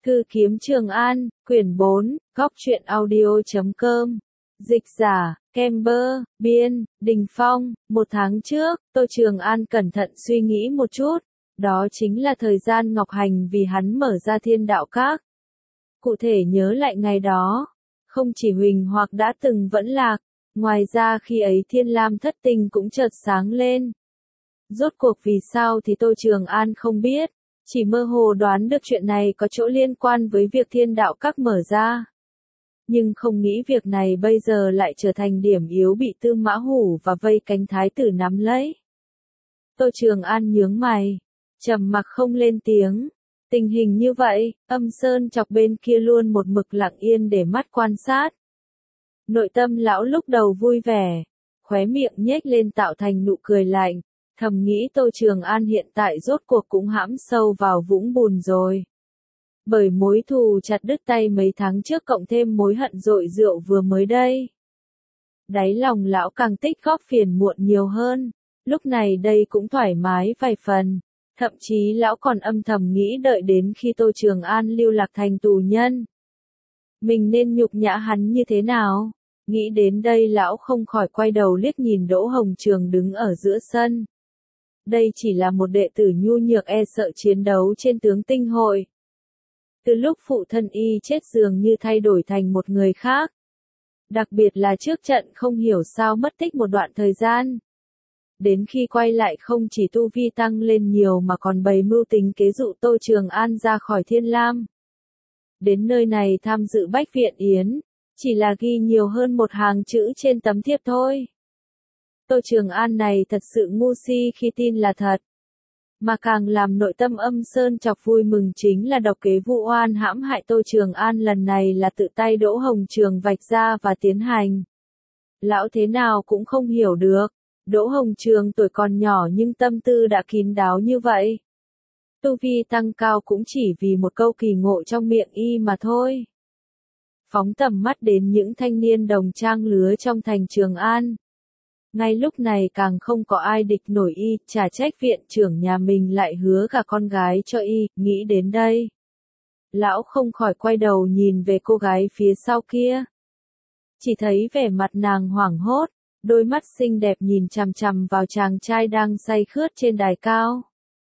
Thư kiếm Trường An, quyển 4, góc truyện audio.com. Dịch giả, Kember, biên, Đình Phong. Một tháng trước, Tô Trường An cẩn thận suy nghĩ một chút. Đó chính là thời gian Ngọc Hành vì hắn mở ra Thiên Đạo Các. Cụ thể nhớ lại ngày đó, không chỉ Huỳnh Hoặc đã từng vẫn lạc, ngoài ra khi ấy Thiên Lam Thất Tinh cũng chợt sáng lên. Rốt cuộc vì sao thì Tô Trường An không biết, chỉ mơ hồ đoán được chuyện này có chỗ liên quan với việc Thiên Đạo Các mở ra. Nhưng không nghĩ việc này bây giờ lại trở thành điểm yếu bị Tư Mã Hủ và vây cánh thái tử nắm lấy. Tô Trường An nhướng mày, trầm mặc không lên tiếng. Tình hình như vậy, Âm Sơn Chọc bên kia luôn một mực lặng yên để mắt quan sát. Nội tâm lão lúc đầu vui vẻ, khóe miệng nhếch lên tạo thành nụ cười lạnh, thầm nghĩ Tô Trường An hiện tại rốt cuộc cũng hãm sâu vào vũng bùn rồi. Bởi mối thù chặt đứt tay mấy tháng trước cộng thêm mối hận dội rượu vừa mới đây. Đáy lòng lão càng tích góp phiền muộn nhiều hơn, lúc này đây cũng thoải mái vài phần. Thậm chí lão còn âm thầm nghĩ đợi đến khi Tô Trường An lưu lạc thành tù nhân, mình nên nhục nhã hắn như thế nào? Nghĩ đến đây lão không khỏi quay đầu liếc nhìn Đỗ Hồng Trường đứng ở giữa sân. Đây chỉ là một đệ tử nhu nhược e sợ chiến đấu trên tướng tinh hội. Từ lúc phụ thân y chết dường như thay đổi thành một người khác. Đặc biệt là trước trận không hiểu sao mất tích một đoạn thời gian. Đến khi quay lại không chỉ tu vi tăng lên nhiều mà còn bày mưu tính kế dụ Tô Trường An ra khỏi Thiên Lam. Đến nơi này tham dự Bách Viện Yến, chỉ là ghi nhiều hơn một hàng chữ trên tấm thiệp thôi. Tô Trường An này thật sự ngu si khi tin là thật. Mà càng làm nội tâm Âm Sơn Chọc vui mừng chính là độc kế vụ oan hãm hại Tô Trường An lần này là tự tay Đỗ Hồng Trường vạch ra và tiến hành. Lão thế nào cũng không hiểu được, Đỗ Hồng Trường tuổi còn nhỏ nhưng tâm tư đã kín đáo như vậy. Tu vi tăng cao cũng chỉ vì một câu kỳ ngộ trong miệng y mà thôi. Phóng tầm mắt đến những thanh niên đồng trang lứa trong thành Trường An. Ngay lúc này càng không có ai địch nổi y, chả trách viện trưởng nhà mình lại hứa cả con gái cho y, nghĩ đến đây. Lão không khỏi quay đầu nhìn về cô gái phía sau kia. Chỉ thấy vẻ mặt nàng hoảng hốt, đôi mắt xinh đẹp nhìn chằm chằm vào chàng trai đang say khướt trên đài cao.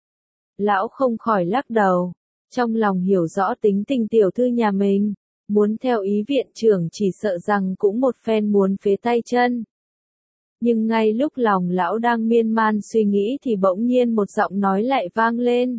Lão không khỏi lắc đầu, trong lòng hiểu rõ tính tình tiểu thư nhà mình, muốn theo ý viện trưởng chỉ sợ rằng cũng một phen muốn phế tay chân. Nhưng ngay lúc lòng lão đang miên man suy nghĩ thì bỗng nhiên một giọng nói lại vang lên.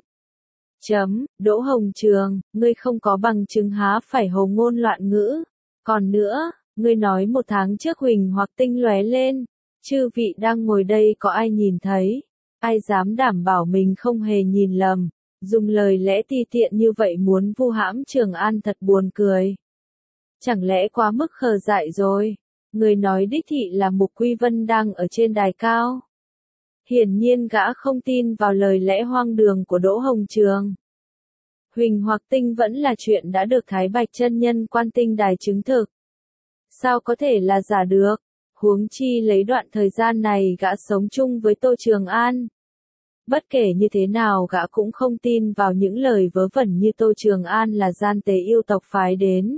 Đỗ Hồng Trường, ngươi không có bằng chứng há phải hồ ngôn loạn ngữ. Còn nữa, ngươi nói một tháng trước Huỳnh Hoặc tinh lóe lên, chư vị đang ngồi đây có ai nhìn thấy, ai dám đảm bảo mình không hề nhìn lầm, dùng lời lẽ ti tiện như vậy muốn vu hãm Trường An thật buồn cười. Chẳng lẽ quá mức khờ dại rồi? Người nói đích thị là Mục Quy Vân đang ở trên đài cao. Hiển nhiên gã không tin vào lời lẽ hoang đường của Đỗ Hồng Trường. Huỳnh Hoặc tinh vẫn là chuyện đã được Thái Bạch chân nhân Quan Tinh Đài chứng thực. Sao có thể là giả được? Huống chi lấy đoạn thời gian này gã sống chung với Tô Trường An. Bất kể như thế nào gã cũng không tin vào những lời vớ vẩn như Tô Trường An là gian tế yêu tộc phái đến.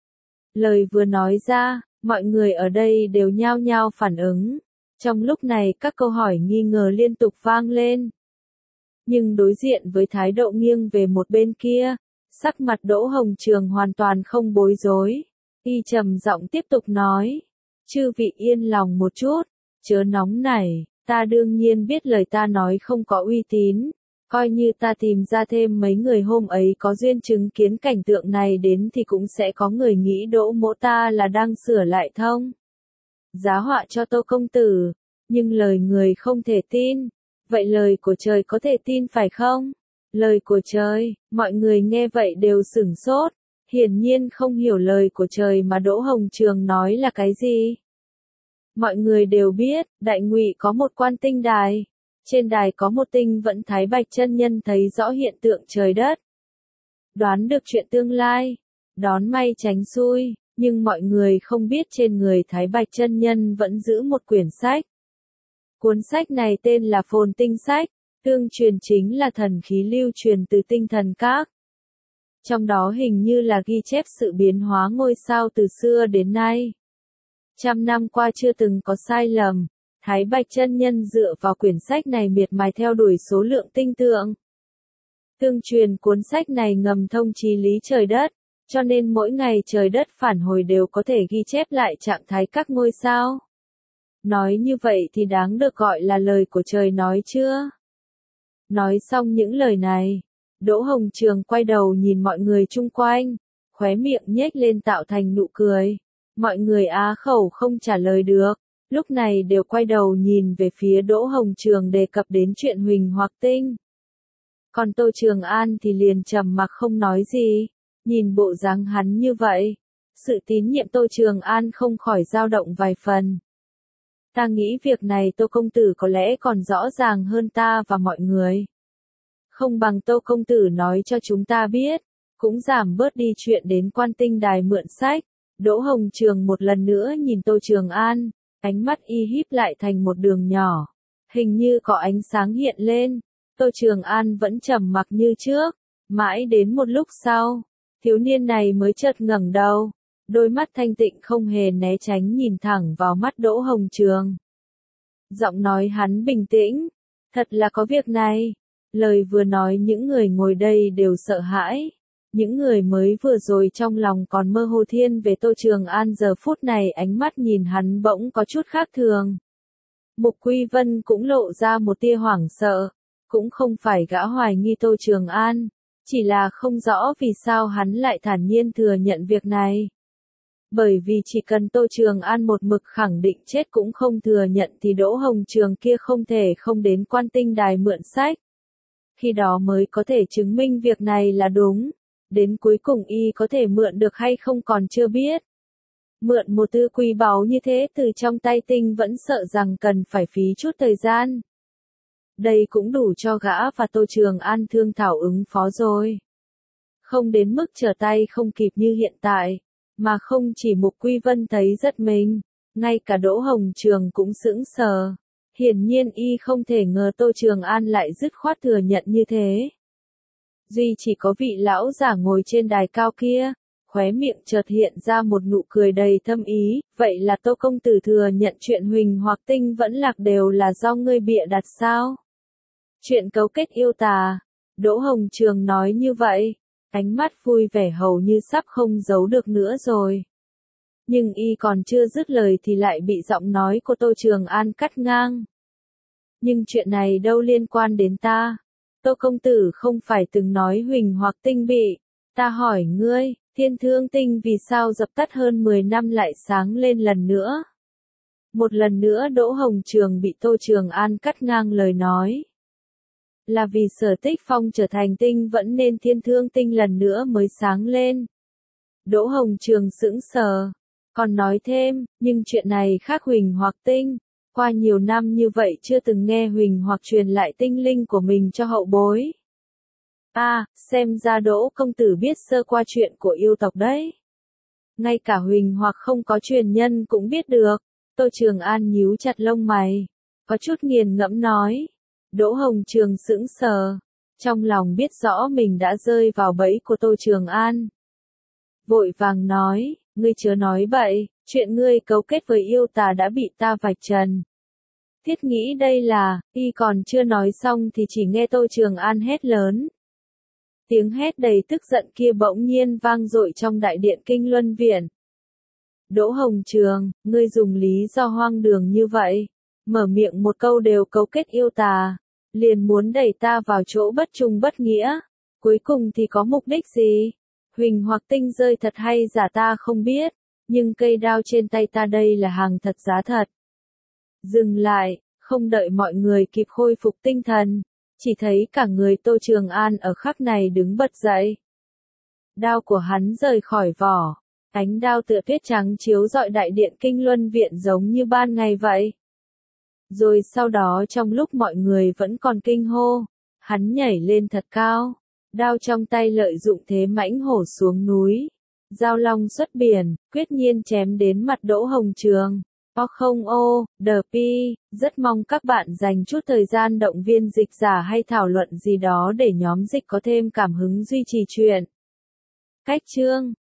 Lời vừa nói ra, mọi người ở đây đều nhao nhao phản ứng. Trong lúc này các câu hỏi nghi ngờ liên tục vang lên. Nhưng đối diện với thái độ nghiêng về một bên kia, sắc mặt Đỗ Hồng Trường hoàn toàn không bối rối. Y trầm giọng tiếp tục nói. Chư vị yên lòng một chút, chớ nóng nảy, ta đương nhiên biết lời ta nói không có uy tín. Coi như ta tìm ra thêm mấy người hôm ấy có duyên chứng kiến cảnh tượng này đến thì cũng sẽ có người nghĩ Đỗ mỗ ta là đang sửa lại thông giá họa cho Tô công tử, nhưng lời người không thể tin. Vậy lời của trời có thể tin phải không? Lời của trời, mọi người nghe vậy đều sửng sốt, hiển nhiên không hiểu lời của trời mà Đỗ Hồng Trường nói là cái gì. Mọi người đều biết, Đại Ngụy có một Quan Tinh Đài. Trên đài có một tinh vẫn Thái Bạch chân nhân thấy rõ hiện tượng trời đất. Đoán được chuyện tương lai, đón may tránh xui, nhưng mọi người không biết trên người Thái Bạch chân nhân vẫn giữ một quyển sách. Cuốn sách này tên là Phồn Tinh Sách, tương truyền chính là thần khí lưu truyền từ Tinh Thần Các. Trong đó hình như là ghi chép sự biến hóa ngôi sao từ xưa đến nay. Trăm năm qua chưa từng có sai lầm. Thái Bạch chân nhân dựa vào quyển sách này miệt mài theo đuổi số lượng tinh tượng. Tương truyền cuốn sách này ngầm thông chí lý trời đất, cho nên mỗi ngày trời đất phản hồi đều có thể ghi chép lại trạng thái các ngôi sao. Nói như vậy thì đáng được gọi là lời của trời nói chưa? Nói xong những lời này, Đỗ Hồng Trường quay đầu nhìn mọi người chung quanh, khóe miệng nhếch lên tạo thành nụ cười. Mọi người á khẩu không trả lời được, lúc này đều quay đầu nhìn về phía Đỗ Hồng Trường đề cập đến chuyện Huỳnh Hoặc Tinh. Còn Tô Trường An thì liền trầm mặc không nói gì, nhìn bộ dáng hắn như vậy, sự tín nhiệm Tô Trường An không khỏi dao động vài phần. Ta nghĩ việc này Tô công tử có lẽ còn rõ ràng hơn ta và mọi người. Không bằng Tô công tử nói cho chúng ta biết, cũng giảm bớt đi chuyện đến Quan Tinh Đài mượn sách. Đỗ Hồng Trường một lần nữa nhìn Tô Trường An, ánh mắt y híp lại thành một đường nhỏ, hình như có ánh sáng hiện lên. Tô Trường An vẫn trầm mặc như trước, mãi đến một lúc sau, thiếu niên này mới chợt ngẩng đầu, đôi mắt thanh tịnh không hề né tránh nhìn thẳng vào mắt Đỗ Hồng Trường. Giọng nói hắn bình tĩnh, thật là có việc này. Lời vừa nói những người ngồi đây đều sợ hãi. Những người mới vừa rồi trong lòng còn mơ hồ thiên về Tô Trường An giờ phút này ánh mắt nhìn hắn bỗng có chút khác thường. Mục Quy Vân cũng lộ ra một tia hoảng sợ, cũng không phải gã hoài nghi Tô Trường An, chỉ là không rõ vì sao hắn lại thản nhiên thừa nhận việc này. Bởi vì chỉ cần Tô Trường An một mực khẳng định chết cũng không thừa nhận thì Đỗ Hồng Trường kia không thể không đến Quan Tinh Đài mượn sách. Khi đó mới có thể chứng minh việc này là đúng. Đến cuối cùng y có thể mượn được hay không còn chưa biết. Mượn một thứ quý báu như thế từ trong tay Tinh vẫn sợ rằng cần phải phí chút thời gian. Đây cũng đủ cho gã và Tô Trường An thương thảo ứng phó rồi. Không đến mức trở tay không kịp như hiện tại, mà không chỉ Mục Quy Vân thấy rất mình, ngay cả Đỗ Hồng Trường cũng sững sờ. Hiển nhiên y không thể ngờ Tô Trường An lại dứt khoát thừa nhận như thế. Duy chỉ có vị lão giả ngồi trên đài cao kia, khóe miệng chợt hiện ra một nụ cười đầy thâm ý, vậy là Tô công tử thừa nhận chuyện Huỳnh Hoặc Tinh vẫn lạc đều là do ngươi bịa đặt sao? Chuyện cấu kết yêu tà, Đỗ Hồng Trường nói như vậy, ánh mắt vui vẻ hầu như sắp không giấu được nữa rồi. Nhưng y còn chưa dứt lời thì lại bị giọng nói của Tô Trường An cắt ngang. Nhưng chuyện này đâu liên quan đến ta. Tô công tử không phải từng nói Huỳnh Hoặc Tinh bị, ta hỏi ngươi, Thiên Thương Tinh vì sao dập tắt hơn 10 năm lại sáng lên lần nữa? Một lần nữa Đỗ Hồng Trường bị Tô Trường An cắt ngang lời nói. Là vì Sở Tích Phong trở thành tinh vẫn nên Thiên Thương Tinh lần nữa mới sáng lên. Đỗ Hồng Trường sững sờ, còn nói thêm, nhưng chuyện này khác Huỳnh Hoặc Tinh. Qua nhiều năm như vậy chưa từng nghe Huỳnh Hoặc truyền lại tinh linh của mình cho hậu bối. Xem ra Đỗ công tử biết sơ qua chuyện của yêu tộc đấy. Ngay cả Huỳnh Hoặc không có truyền nhân cũng biết được. Tô Trường An nhíu chặt lông mày, có chút nghiền ngẫm nói. Đỗ Hồng Trường sững sờ, trong lòng biết rõ mình đã rơi vào bẫy của Tô Trường An. Vội vàng nói, ngươi chớ nói bậy, chuyện ngươi cấu kết với yêu tà đã bị ta vạch trần. Thiết nghĩ đây là, y còn chưa nói xong thì chỉ nghe Tô Trường An hét lớn. Tiếng hét đầy tức giận kia bỗng nhiên vang dội trong đại điện Kinh Luân Viện. Đỗ Hồng Trường, ngươi dùng lý do hoang đường như vậy, mở miệng một câu đều cấu kết yêu tà, liền muốn đẩy ta vào chỗ bất trung bất nghĩa, cuối cùng thì có mục đích gì? Huỳnh Hoặc Tinh rơi thật hay giả ta không biết, nhưng cây đao trên tay ta đây là hàng thật giá thật. Dừng lại, không đợi mọi người kịp khôi phục tinh thần, chỉ thấy cả người Tô Trường An ở khắc này đứng bật dậy. Đao của hắn rời khỏi vỏ, ánh đao tựa tuyết trắng chiếu rọi đại điện Kinh Luân Viện giống như ban ngày vậy. Rồi sau đó trong lúc mọi người vẫn còn kinh hô, hắn nhảy lên thật cao, đao trong tay lợi dụng thế mãnh hổ xuống núi. Giao long xuất biển, quyết nhiên chém đến mặt Đỗ Hồng Trường. Rất mong các bạn dành chút thời gian động viên dịch giả hay thảo luận gì đó để nhóm dịch có thêm cảm hứng duy trì chuyện. Cách chương